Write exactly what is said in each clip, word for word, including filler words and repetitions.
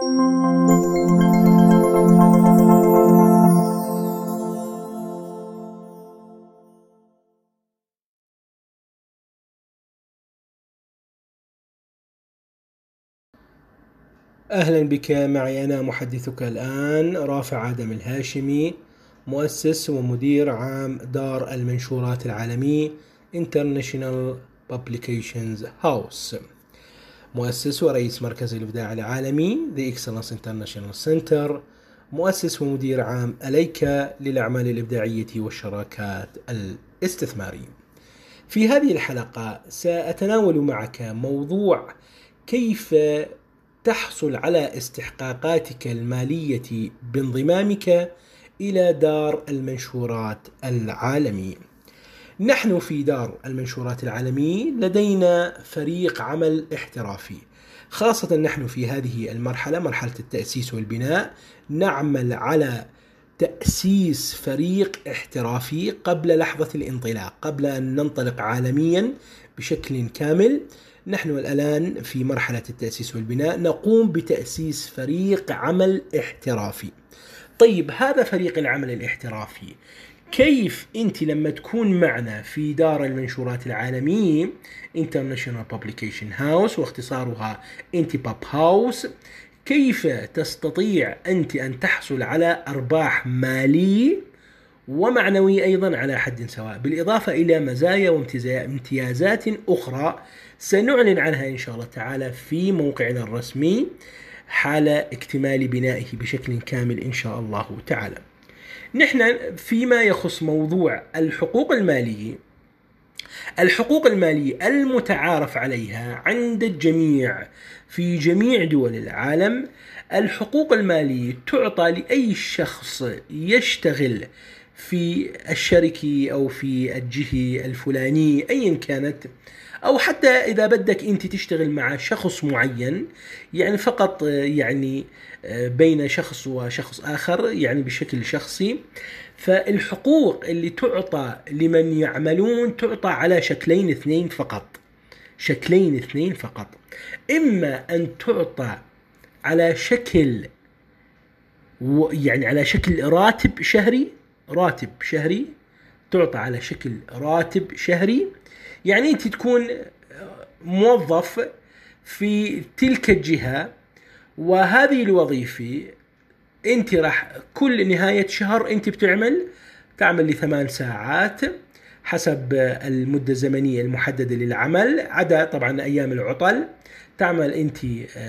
أهلا بك معي أنا محدثك الآن رافع آدم الهاشمي، مؤسس ومدير عام دار المنشورات العالمي International Publications House، مؤسس ورئيس مركز الإبداع العالمي The Excellence International Center، مؤسس ومدير عام أليكا للأعمال الإبداعية والشراكات الاستثمارية. في هذه الحلقة سأتناول معك موضوع كيف تحصل على استحقاقاتك المالية بانضمامك إلى دار المنشورات العالمي. نحن في دار المنشورات العالمي لدينا فريق عمل احترافي، خاصة نحن في هذه المرحلة، مرحلة التأسيس والبناء، نعمل على تأسيس فريق احترافي قبل لحظة الانطلاق، قبل أن ننطلق عالميا بشكل كامل. نحن الآن في مرحلة التأسيس والبناء، نقوم بتأسيس فريق عمل احترافي. طيب، هذا فريق العمل الاحترافي كيف أنت لما تكون معنا في دار المنشورات العالمية International Publication House واختصارها انتباب هاوس، كيف تستطيع أنت أن تحصل على أرباح مالية ومعنوية أيضا على حد سواء، بالإضافة إلى مزايا وامتيازات أخرى سنعلن عنها إن شاء الله تعالى في موقعنا الرسمي حال اكتمال بنائه بشكل كامل إن شاء الله تعالى. نحن فيما يخص موضوع الحقوق المالية، الحقوق المالية المتعارف عليها عند الجميع في جميع دول العالم، الحقوق المالية تعطى لأي شخص يشتغل في الشركة أو في الجهة الفلانية أيا كانت، أو حتى إذا بدك أنت تشتغل مع شخص معين، يعني فقط يعني بين شخص وشخص آخر، يعني بشكل شخصي. فالحقوق اللي تعطى لمن يعملون تعطى على شكلين اثنين فقط، شكلين اثنين فقط. إما أن تعطى على شكل يعني على شكل راتب شهري، راتب شهري تعطى على شكل راتب شهري، يعني أنت تكون موظف في تلك الجهة، وهذه الوظيفة أنت راح كل نهاية شهر أنت بتعمل تعمل لثمان ساعات حسب المدة الزمنية المحددة للعمل، عدا طبعا أيام العطل. تعمل أنت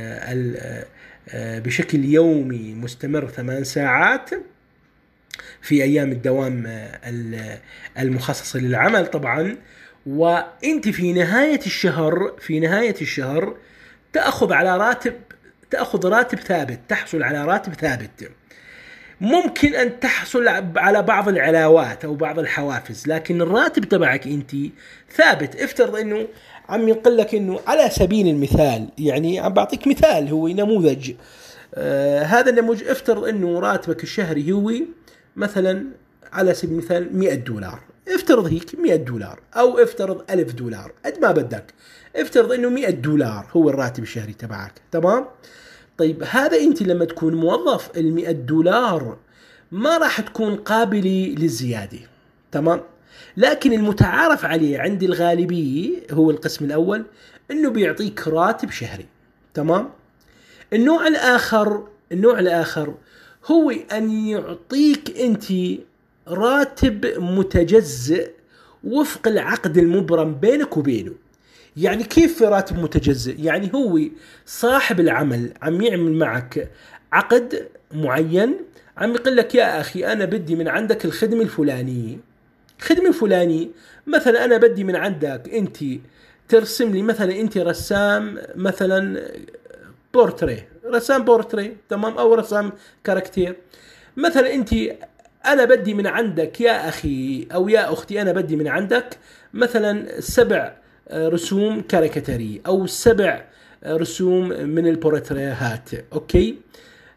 بشكل يومي مستمر ثمان ساعات في أيام الدوام المخصصة للعمل طبعا، وأنت في نهاية الشهر في نهاية الشهر تأخذ على راتب تأخذ راتب ثابت، تحصل على راتب ثابت. ممكن أن تحصل على بعض العلاوات أو بعض الحوافز، لكن الراتب تبعك أنت ثابت. افترض أنه عم يقول لك أنه على سبيل المثال، يعني عم بعطيك مثال، هو نموذج، آه هذا النموذج، افترض أنه راتبك الشهري هو مثلا على سبيل المثال مئة دولار، افترض هيك مئة دولار، أو افترض ألف دولار، قد ما بدك. افترض أنه مئة دولار هو الراتب الشهري تبعك، تمام؟ طيب، هذا أنت لما تكون موظف المئة دولار ما راح تكون قابلة للزيادة، تمام؟ لكن المتعارف عليه عند الغالبية هو القسم الأول، أنه بيعطيك راتب شهري، تمام؟ النوع الآخر النوع الآخر هو أن يعطيك أنت راتب متجزئ وفق العقد المبرم بينك وبينه. يعني كيف في راتب متجزئ؟ يعني هو صاحب العمل عم يعمل معك عقد معين، عم يقول لك يا أخي أنا بدي من عندك الخدمة الفلانية خدمة فلانية مثلا أنا بدي من عندك أنت ترسم لي، مثلا أنت رسام مثلا بورتريه رسام بورتريه تمام، أو رسام كاركتير مثلا، أنت أنا بدي من عندك يا أخي أو يا أختي، أنا بدي من عندك مثلا سبع رسوم كاريكاتيرية أو سبع رسوم من البورتريهات، أوكي؟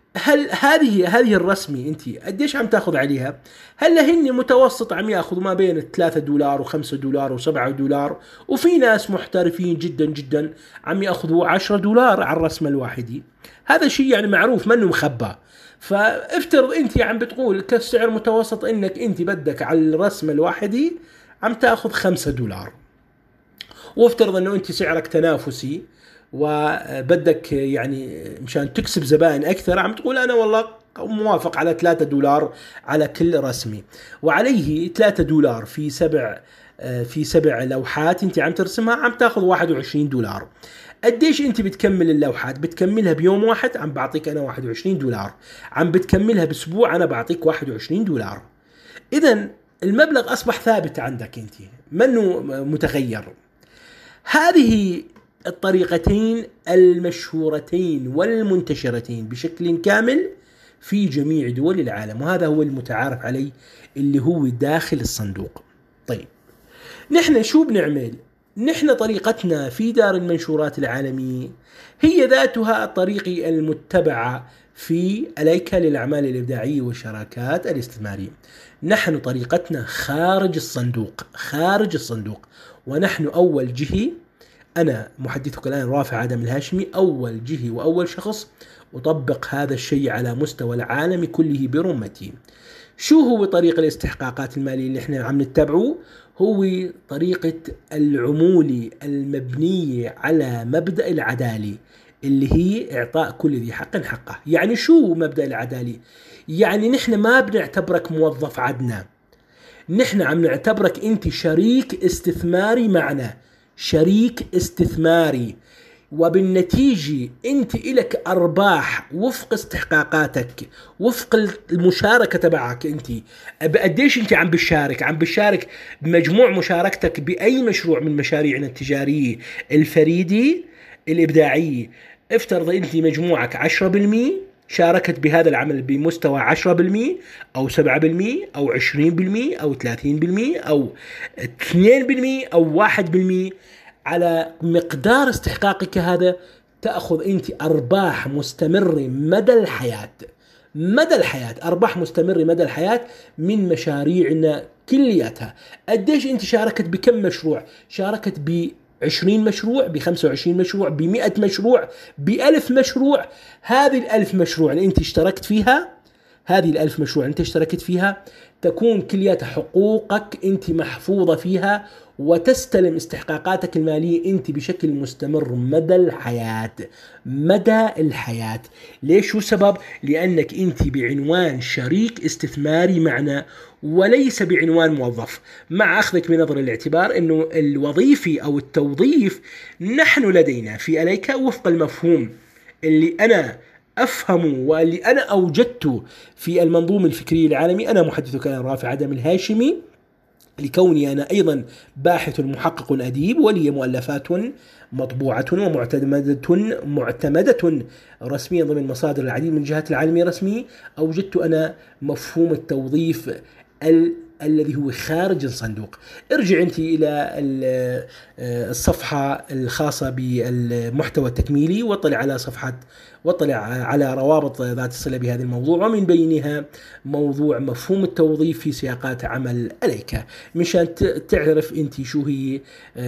هل هذه هذه الرسمي انت قديش عم تاخذ عليها؟ هلا هن متوسط عم ياخذوا ما بين ثلاثة دولار و5 دولار و7 دولار، وفي ناس محترفين جدا جدا عم ياخذوا عشرة دولار على الرسمه الواحده. هذا شيء يعني معروف منه مخبى. فافترض انت عم بتقول كسعر متوسط انك انت بدك على الرسمه الواحده عم تاخذ خمسة دولار، وافترض انه انت سعرك تنافسي وبدك يعني مشان تكسب زبائن اكثر عم تقول انا والله موافق على ثلاثة دولار على كل رسمي، وعليه ثلاثة دولار في سبع في سبع لوحات انت عم ترسمها عم تاخذ واحد وعشرين دولار. قديش انت بتكمل اللوحات؟ بتكملها بيوم واحد عم بعطيك انا واحد وعشرين دولار، عم بتكملها باسبوع انا بعطيك واحد وعشرين دولار. اذا المبلغ اصبح ثابت عندك انت منه متغير. هذه الطريقتين المشهورتين والمنتشرتين بشكل كامل في جميع دول العالم، وهذا هو المتعارف عليه اللي هو داخل الصندوق. طيب نحن شو بنعمل؟ نحن طريقتنا في دار المنشورات العالمية هي ذاتها الطريقة المتبعة في أليكا للأعمال الإبداعية والشراكات الاستثمارية. نحن طريقتنا خارج الصندوق، خارج الصندوق، ونحن أول جهة، أنا محدثك الآن رافع آدم الهاشمي، أول جهة وأول شخص أطبق هذا الشيء على مستوى العالم كله برمتي. شو هو طريق الاستحقاقات المالية اللي احنا عم نتبعه؟ هو طريقة العمولة المبنية على مبدأ العدالة، اللي هي إعطاء كل ذي حق حقه. يعني شو مبدأ العدالة؟ يعني نحن ما بنعتبرك موظف عدنا، نحن عم نعتبرك انت شريك استثماري معنا، شريك استثماري، وبالنتيجة انت إلك ارباح وفق استحقاقاتك، وفق المشاركة تبعك. انت قديش انت عم بتشارك؟ عم بتشارك بمجموع مشاركتك بأي مشروع من مشاريعنا التجارية الفريدة الإبداعية. افترض انت مجموعك عشرة بالمئة شاركت بهذا العمل بمستوى عشرة بالمئة أو سبعة بالمئة أو عشرين بالمئة أو ثلاثين بالمئة أو اثنين بالمئة أو واحد بالمئة، على مقدار استحقاقك هذا تأخذ أنت أرباح مستمرة مدى الحياة، مدى الحياة، أرباح مستمرة مدى الحياة من مشاريعنا كلياتها. قديش أنت شاركت بكم مشروع؟ شاركت ب عشرين مشروع، بخمسة وعشرين مشروع، بمئة مشروع، بألف مشروع. هذه الألف مشروع اللي أنت اشتركت فيها، هذه الألف مشروع أنت اشتركت فيها تكون كلياتها حقوقك أنت محفوظة فيها، وتستلم استحقاقاتك المالية أنت بشكل مستمر مدى الحياة، مدى الحياة. ليش؟ شو سبب؟ لأنك أنت بعنوان شريك استثماري معنا وليس بعنوان موظف، مع أخذك بنظر الاعتبار أنه الوظيفي أو التوظيف نحن لدينا في أليكا وفق المفهوم اللي أنا أفهمه واللي أنا أوجدته في المنظومة الفكرية العالمي. أنا محدثك الآن رافع آدم الهاشمي، لكوني أنا أيضا باحث محقق أديب، ولي مؤلفات مطبوعة ومعتمدة معتمدة رسميا ضمن مصادر العديد من الجهات العالمية الرسمية. أوجدت أنا مفهوم التوظيف ال الذي هو خارج الصندوق. ارجع أنت إلى الصفحة الخاصة بالمحتوى التكميلي واطلع على صفحة واطلع على روابط ذات الصلة بهذا الموضوع، ومن بينها موضوع مفهوم التوظيف في سياقات عمل أليكا، مشان تعرف أنت شو هي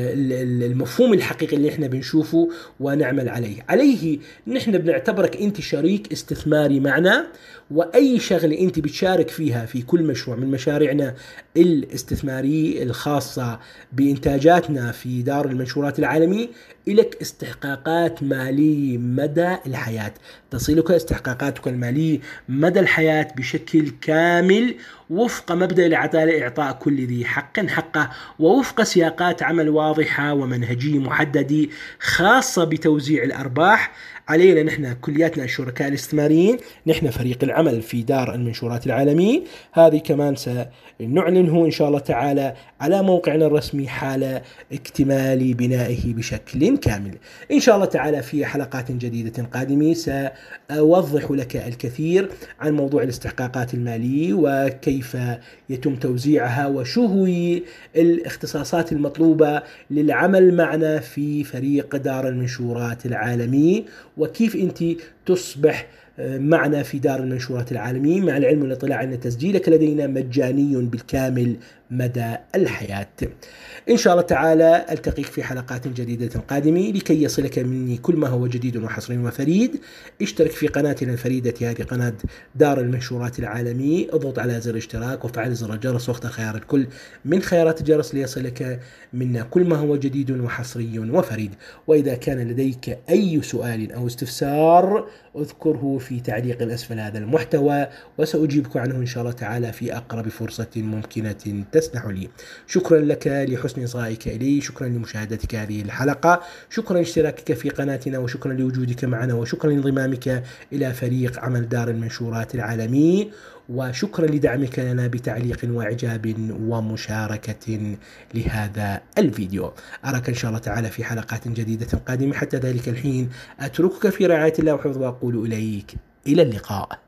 المفهوم الحقيقي اللي احنا بنشوفه ونعمل عليه. عليه نحن بنعتبرك أنت شريك استثماري معنا، وأي شغلة أنت بتشارك فيها في كل مشروع من مشاريعنا الاستثمارية الخاصة بإنتاجاتنا في دار المنشورات العالمية إلك استحقاقات مالية مدى الحياة. تصلك استحقاقاتك المالية مدى الحياة بشكل كامل وفق مبدأ العدالة، إعطاء كل ذي حق حقه، ووفق سياقات عمل واضحة ومنهجية محددة خاصة بتوزيع الأرباح علينا. نحن كلياتنا الشركاء الاستثماريين، نحن فريق العمل في دار المنشورات العالمية. هذه كمان سنعلنه إن شاء الله تعالى على موقعنا الرسمي حال اكتمال بنائه بشكل كامل. إن شاء الله تعالى في حلقات جديدة قادمة سأوضح لك الكثير عن موضوع الاستحقاقات المالية وكيف يتم توزيعها، وشو هي الاختصاصات المطلوبة للعمل معنا في فريق دار المنشورات العالمية، وكيف أنت تصبح معنا في دار المنشورات العالمي، مع العلم والاطلاع أن تسجيلك لدينا مجاني بالكامل مدى الحياة. إن شاء الله تعالى ألتقيك في حلقات جديدة قادمة. لكي يصلك مني كل ما هو جديد وحصري وفريد، اشترك في قناتنا الفريدة، هذه قناة دار المنشورات العالمي. اضغط على زر الاشتراك وفعل زر الجرس واختر خيار الكل من خيارات الجرس ليصلك منا كل ما هو جديد وحصري وفريد. وإذا كان لديك أي سؤال أو استفسار اذكره في تعليق أسفل هذا المحتوى، وسأجيبك عنه إن شاء الله تعالى في أقرب فرصة ممكنة تسنح لي. شكرا لك لحسن إصغائك إلي، شكرا لمشاهدتك هذه الحلقة، شكرا لاشتراكك في قناتنا، وشكرا لوجودك معنا، وشكرا لانضمامك إلى فريق عمل دار المنشورات العالمي، وشكرا لدعمك لنا بتعليق وإعجاب ومشاركة لهذا الفيديو. أراك إن شاء الله تعالى في حلقات جديدة قادمة. حتى ذلك الحين أتركك في رعاية الله وحفظه، وأقول إليك إلى اللقاء.